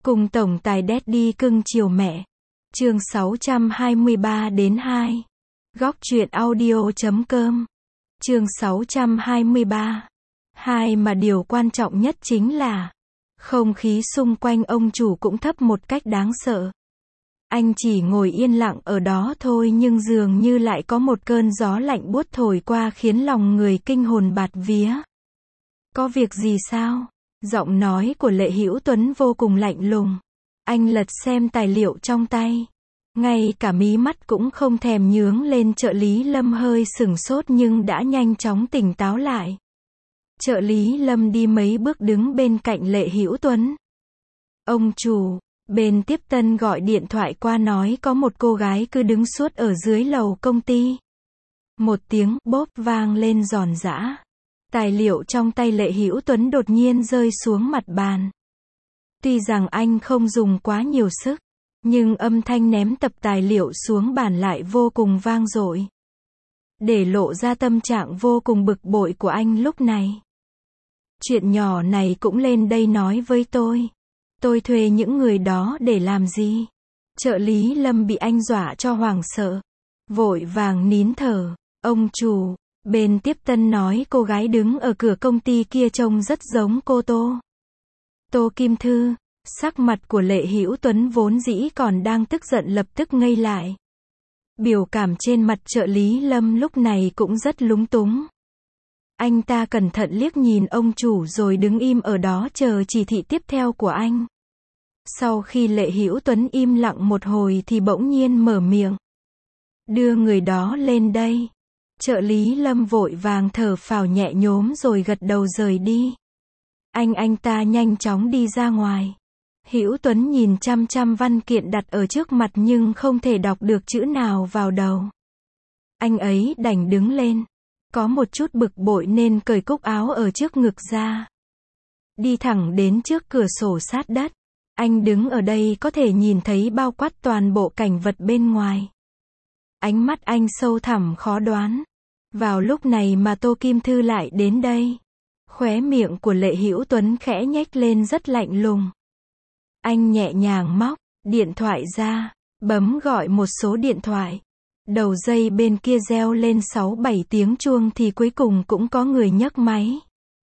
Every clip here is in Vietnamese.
Cùng tổng tài Daddy cưng chiều mẹ. Chương 623 đến 2. Góc truyện audio.com. Chương 623. 2 mà điều quan trọng nhất chính là không khí xung quanh ông chủ cũng thấp một cách đáng sợ. Anh chỉ ngồi yên lặng ở đó thôi nhưng dường như lại có một cơn gió lạnh buốt thổi qua khiến lòng người kinh hồn bạt vía. Có việc gì sao? Giọng nói của Lệ Hữu Tuấn vô cùng lạnh lùng. Anh lật xem tài liệu trong tay. Ngay cả mí mắt cũng không thèm nhướng lên. Trợ lý Lâm hơi sửng sốt nhưng đã nhanh chóng tỉnh táo lại. Trợ lý Lâm đi mấy bước đứng bên cạnh Lệ Hữu Tuấn. Ông chủ, bên tiếp tân gọi điện thoại qua nói có một cô gái cứ đứng suốt ở dưới lầu công ty. Một tiếng bốp vang lên giòn giã. Tài liệu trong tay Lệ Hữu Tuấn đột nhiên rơi xuống mặt bàn. Tuy rằng anh không dùng quá nhiều sức, nhưng âm thanh ném tập tài liệu xuống bàn lại vô cùng vang dội, để lộ ra tâm trạng vô cùng bực bội của anh lúc này. Chuyện nhỏ này cũng lên đây nói với tôi. Tôi thuê những người đó để làm gì? Trợ lý Lâm bị anh dọa cho hoảng sợ. Vội vàng nín thở. Ông chủ, bên tiếp tân nói cô gái đứng ở cửa công ty kia trông rất giống cô Tô Kim Thư. Sắc mặt của Lệ Hữu Tuấn vốn dĩ còn đang tức giận lập tức ngây lại. Biểu cảm trên mặt trợ lý Lâm lúc này cũng rất lúng túng. Anh ta cẩn thận liếc nhìn ông chủ rồi đứng im ở đó chờ chỉ thị tiếp theo của anh. Sau khi Lệ Hữu Tuấn im lặng một hồi thì bỗng nhiên mở miệng. Đưa người đó lên đây. Trợ lý Lâm vội vàng thở phào nhẹ nhõm rồi gật đầu rời đi. Anh ta nhanh chóng đi ra ngoài. Hữu Tuấn nhìn chăm chăm văn kiện đặt ở trước mặt nhưng không thể đọc được chữ nào vào đầu. Anh ấy đành đứng lên. Có một chút bực bội nên cởi cúc áo ở trước ngực ra. Đi thẳng đến trước cửa sổ sát đất. Anh đứng ở đây có thể nhìn thấy bao quát toàn bộ cảnh vật bên ngoài. Ánh mắt anh sâu thẳm khó đoán. Vào lúc này mà Tô Kim Thư lại đến đây. Khóe miệng của Lệ Hữu Tuấn khẽ nhếch lên rất lạnh lùng. Anh nhẹ nhàng móc điện thoại ra, bấm gọi một số điện thoại. Đầu dây bên kia reo lên 6-7 tiếng chuông thì cuối cùng cũng có người nhấc máy.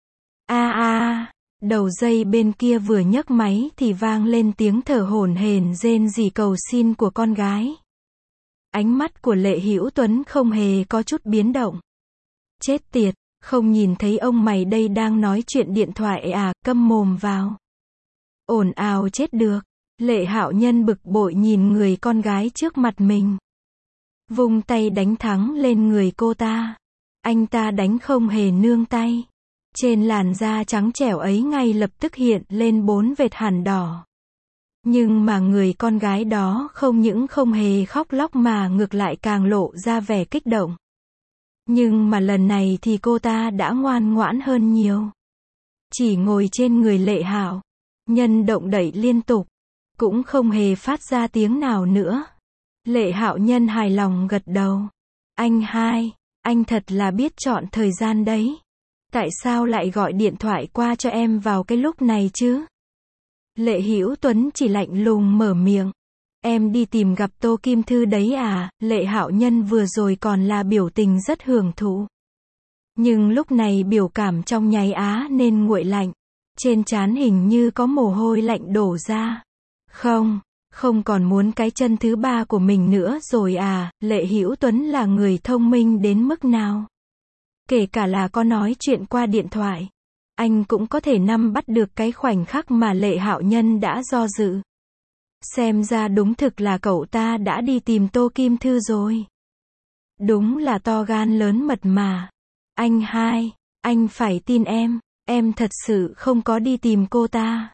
Đầu dây bên kia vừa nhấc máy thì vang lên tiếng thở hổn hển rên rỉ cầu xin của con gái. Ánh mắt của Lệ Hữu Tuấn không hề có chút biến động. Chết tiệt, không nhìn thấy ông mày đây đang nói chuyện điện thoại à, câm mồm vào. Ồn ào chết được. Lệ Hạo Nhân bực bội nhìn người con gái trước mặt mình. Vung tay đánh thắng lên người cô ta. Anh ta đánh không hề nương tay. Trên làn da trắng trẻo ấy ngay lập tức hiện lên 4 vệt hằn đỏ. Nhưng mà người con gái đó không những không hề khóc lóc mà ngược lại càng lộ ra vẻ kích động. Nhưng mà lần này thì cô ta đã ngoan ngoãn hơn nhiều. Chỉ ngồi trên người Lệ Hạo Nhân động đẩy liên tục, cũng không hề phát ra tiếng nào nữa. Lệ Hạo Nhân hài lòng gật đầu. Anh thật là biết chọn thời gian đấy. Tại sao lại gọi điện thoại qua cho em vào cái lúc này chứ? Lệ Hữu Tuấn chỉ lạnh lùng mở miệng. Em đi tìm gặp Tô Kim Thư đấy à? Lệ Hạo Nhân vừa rồi còn là biểu tình rất hưởng thụ. Nhưng lúc này biểu cảm trong nháy nên nguội lạnh. Trên trán hình như có mồ hôi lạnh đổ ra. Không còn muốn cái chân thứ ba của mình nữa rồi à? Lệ Hữu Tuấn là người thông minh đến mức nào? Kể cả là có nói chuyện qua điện thoại, anh cũng có thể nắm bắt được cái khoảnh khắc mà Lệ Hạo Nhân đã do dự. Xem ra đúng thực là cậu ta đã đi tìm Tô Kim Thư rồi. Đúng là to gan lớn mật mà. Anh phải tin em thật sự không có đi tìm cô ta.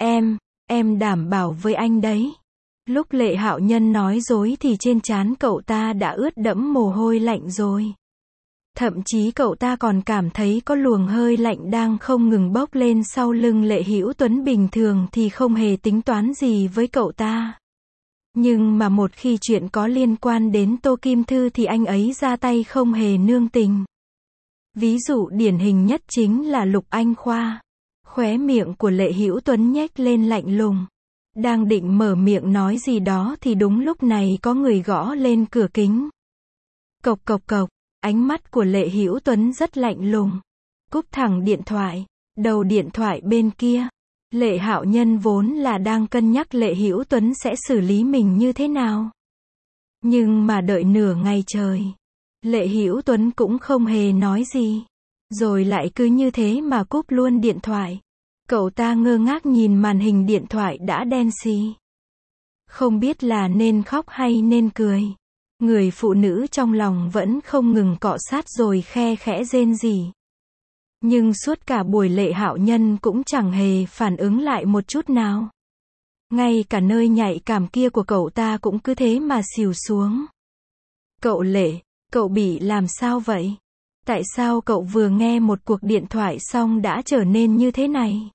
Em đảm bảo với anh đấy. Lúc Lệ Hạo Nhân nói dối thì trên trán cậu ta đã ướt đẫm mồ hôi lạnh rồi. Thậm chí cậu ta còn cảm thấy có luồng hơi lạnh đang không ngừng bốc lên sau lưng Lệ Hữu Tuấn. Bình thường thì không hề tính toán gì với cậu ta. Nhưng mà một khi chuyện có liên quan đến Tô Kim Thư thì anh ấy ra tay không hề nương tình. Ví dụ điển hình nhất chính là Lục Anh Khoa. Khóe miệng của Lệ Hữu Tuấn nhếch lên lạnh lùng. Đang định mở miệng nói gì đó thì đúng lúc này có người gõ lên cửa kính. Cộc cộc cộc, ánh mắt của Lệ Hữu Tuấn rất lạnh lùng. Cúp thẳng điện thoại. Đầu điện thoại bên kia, Lệ Hạo Nhân vốn là đang cân nhắc Lệ Hữu Tuấn sẽ xử lý mình như thế nào. Nhưng mà đợi nửa ngày trời, Lệ Hữu Tuấn cũng không hề nói gì. Rồi lại cứ như thế mà cúp luôn điện thoại. Cậu ta ngơ ngác nhìn màn hình điện thoại đã đen xì. Không biết là nên khóc hay nên cười. Người phụ nữ trong lòng vẫn không ngừng cọ sát rồi khe khẽ rên rỉ. Nhưng suốt cả buổi Lệ Hạo Nhân cũng chẳng hề phản ứng lại một chút nào. Ngay cả nơi nhạy cảm kia của cậu ta cũng cứ thế mà xìu xuống. Cậu Lệ, cậu bị làm sao vậy? Tại sao cậu vừa nghe một cuộc điện thoại xong đã trở nên như thế này?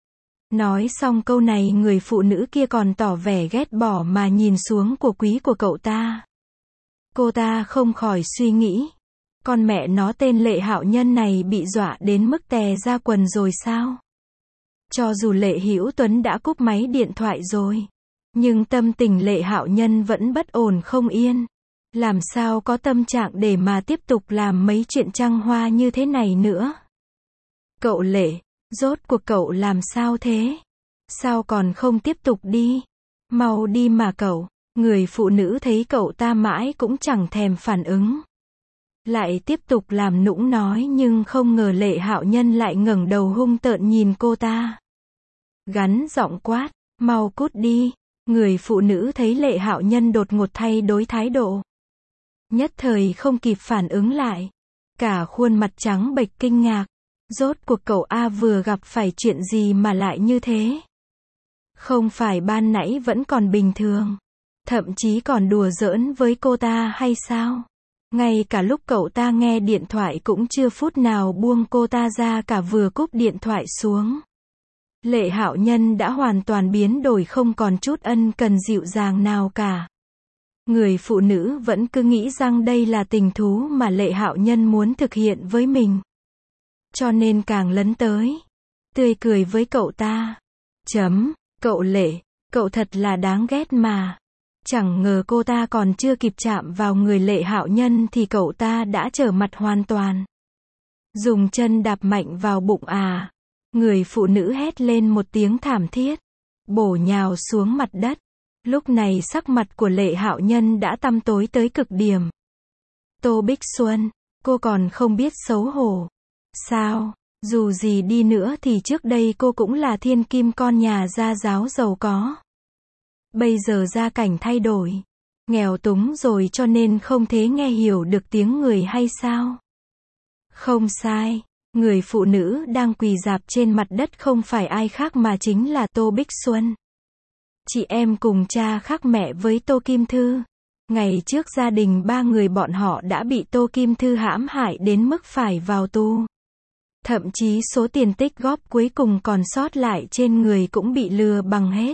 Nói xong câu này người phụ nữ kia còn tỏ vẻ ghét bỏ mà nhìn xuống của quý của cậu ta. Cô ta không khỏi suy nghĩ. Con mẹ nó tên Lệ Hạo Nhân này bị dọa đến mức tè ra quần rồi sao? Cho dù Lệ Hữu Tuấn đã cúp máy điện thoại rồi, nhưng tâm tình Lệ Hạo Nhân vẫn bất ổn không yên. Làm sao có tâm trạng để mà tiếp tục làm mấy chuyện trăng hoa như thế này nữa? Cậu Lệ, rốt cuộc cậu làm sao thế? Sao còn không tiếp tục đi? Mau đi mà cậu. Người phụ nữ thấy cậu ta mãi cũng chẳng thèm phản ứng. Lại tiếp tục làm nũng nói nhưng không ngờ Lệ Hạo Nhân lại ngẩng đầu hung tợn nhìn cô ta. Gắn giọng quát, mau cút đi. Người phụ nữ thấy Lệ Hạo Nhân đột ngột thay đổi thái độ. Nhất thời không kịp phản ứng lại. Cả khuôn mặt trắng bệch kinh ngạc. Rốt cuộc cậu A vừa gặp phải chuyện gì mà lại như thế? Không phải ban nãy vẫn còn bình thường. Thậm chí còn đùa giỡn với cô ta hay sao? Ngay cả lúc cậu ta nghe điện thoại cũng chưa phút nào buông cô ta ra cả vừa cúp điện thoại xuống. Lệ Hạo Nhân đã hoàn toàn biến đổi không còn chút ân cần dịu dàng nào cả. Người phụ nữ vẫn cứ nghĩ rằng đây là tình thú mà Lệ Hạo Nhân muốn thực hiện với mình. Cho nên càng lấn tới. Tươi cười với cậu ta. Cậu Lệ, cậu thật là đáng ghét mà. Chẳng ngờ cô ta còn chưa kịp chạm vào người Lệ Hạo Nhân thì cậu ta đã trở mặt hoàn toàn. Dùng chân đạp mạnh vào bụng à. Người phụ nữ hét lên một tiếng thảm thiết. Bổ nhào xuống mặt đất. Lúc này sắc mặt của Lệ Hạo Nhân đã tăm tối tới cực điểm. Tô Bích Xuân, cô còn không biết xấu hổ. Sao? Dù gì đi nữa thì trước đây cô cũng là thiên kim con nhà gia giáo giàu có. Bây giờ gia cảnh thay đổi. Nghèo túng rồi cho nên không thể nghe hiểu được tiếng người hay sao? Không sai. Người phụ nữ đang quỳ rạp trên mặt đất không phải ai khác mà chính là Tô Bích Xuân. Chị em cùng cha khác mẹ với Tô Kim Thư. Ngày trước gia đình ba người bọn họ đã bị Tô Kim Thư hãm hại đến mức phải vào tù. Thậm chí số tiền tích góp cuối cùng còn sót lại trên người cũng bị lừa bằng hết.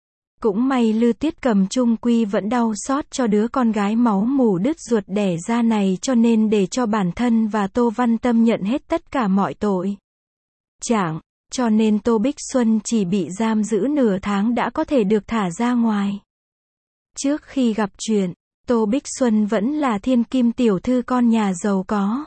Cũng may Lư Tuyết Cầm chung quy vẫn đau xót cho đứa con gái máu mủ đứt ruột đẻ ra này cho nên để cho bản thân và Tô Văn Tâm nhận hết tất cả mọi tội. Chẳng, cho nên Tô Bích Xuân chỉ bị giam giữ nửa tháng đã có thể được thả ra ngoài. Trước khi gặp chuyện, Tô Bích Xuân vẫn là thiên kim tiểu thư con nhà giàu có.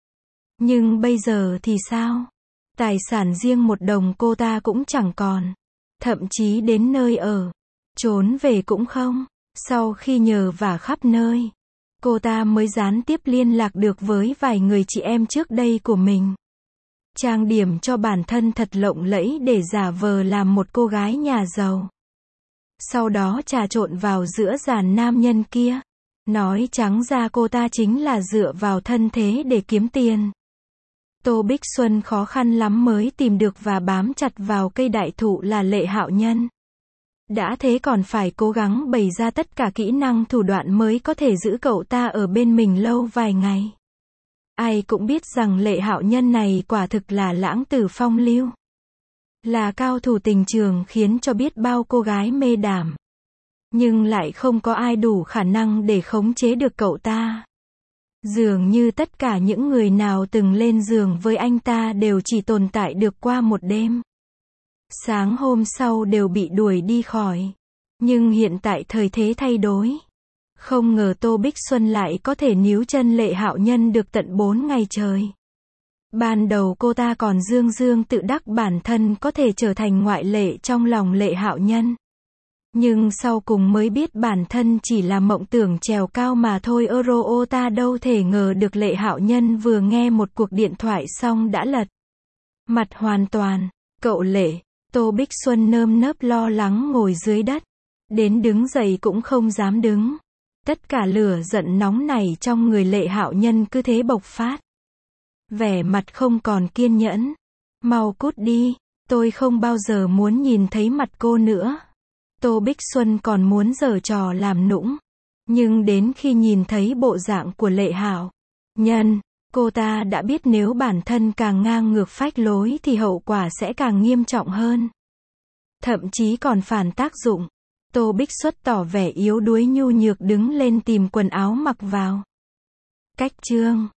Nhưng bây giờ thì sao? Tài sản riêng một đồng cô ta cũng chẳng còn. Thậm chí đến nơi ở, trốn về cũng không. Sau khi nhờ vả khắp nơi, cô ta mới gián tiếp liên lạc được với vài người chị em trước đây của mình. Trang điểm cho bản thân thật lộng lẫy để giả vờ làm một cô gái nhà giàu. Sau đó trà trộn vào giữa dàn nam nhân kia. Nói trắng ra cô ta chính là dựa vào thân thế để kiếm tiền. Tô Bích Xuân khó khăn lắm mới tìm được và bám chặt vào cây đại thụ là Lệ Hạo Nhân. Đã thế còn phải cố gắng bày ra tất cả kỹ năng thủ đoạn mới có thể giữ cậu ta ở bên mình lâu vài ngày. Ai cũng biết rằng Lệ Hạo Nhân này quả thực là lãng tử phong lưu. Là cao thủ tình trường khiến cho biết bao cô gái mê đảm. Nhưng lại không có ai đủ khả năng để khống chế được cậu ta. Dường như tất cả những người nào từng lên giường với anh ta đều chỉ tồn tại được qua một đêm. Sáng hôm sau đều bị đuổi đi khỏi. Nhưng hiện tại thời thế thay đổi. Không ngờ Tô Bích Xuân lại có thể níu chân Lệ Hạo Nhân được tận 4 ngày trời. Ban đầu cô ta còn dương dương tự đắc bản thân có thể trở thành ngoại lệ trong lòng Lệ Hạo Nhân. Nhưng sau cùng mới biết bản thân chỉ là mộng tưởng trèo cao mà thôi. Ô ta đâu thể ngờ được Lệ Hạo Nhân vừa nghe một cuộc điện thoại xong đã lật mặt hoàn toàn. Cậu Lệ, Tô Bích Xuân nơm nớp lo lắng ngồi dưới đất. Đến đứng dậy cũng không dám đứng. Tất cả lửa giận nóng này trong người Lệ Hạo Nhân cứ thế bộc phát. Vẻ mặt không còn kiên nhẫn. Mau cút đi, tôi không bao giờ muốn nhìn thấy mặt cô nữa. Tô Bích Xuân còn muốn giở trò làm nũng. Nhưng đến khi nhìn thấy bộ dạng của Lệ Hạo Nhân, cô ta đã biết nếu bản thân càng ngang ngược phách lối thì hậu quả sẽ càng nghiêm trọng hơn. Thậm chí còn phản tác dụng. Tô Bích Xuân tỏ vẻ yếu đuối nhu nhược đứng lên tìm quần áo mặc vào. Cách chương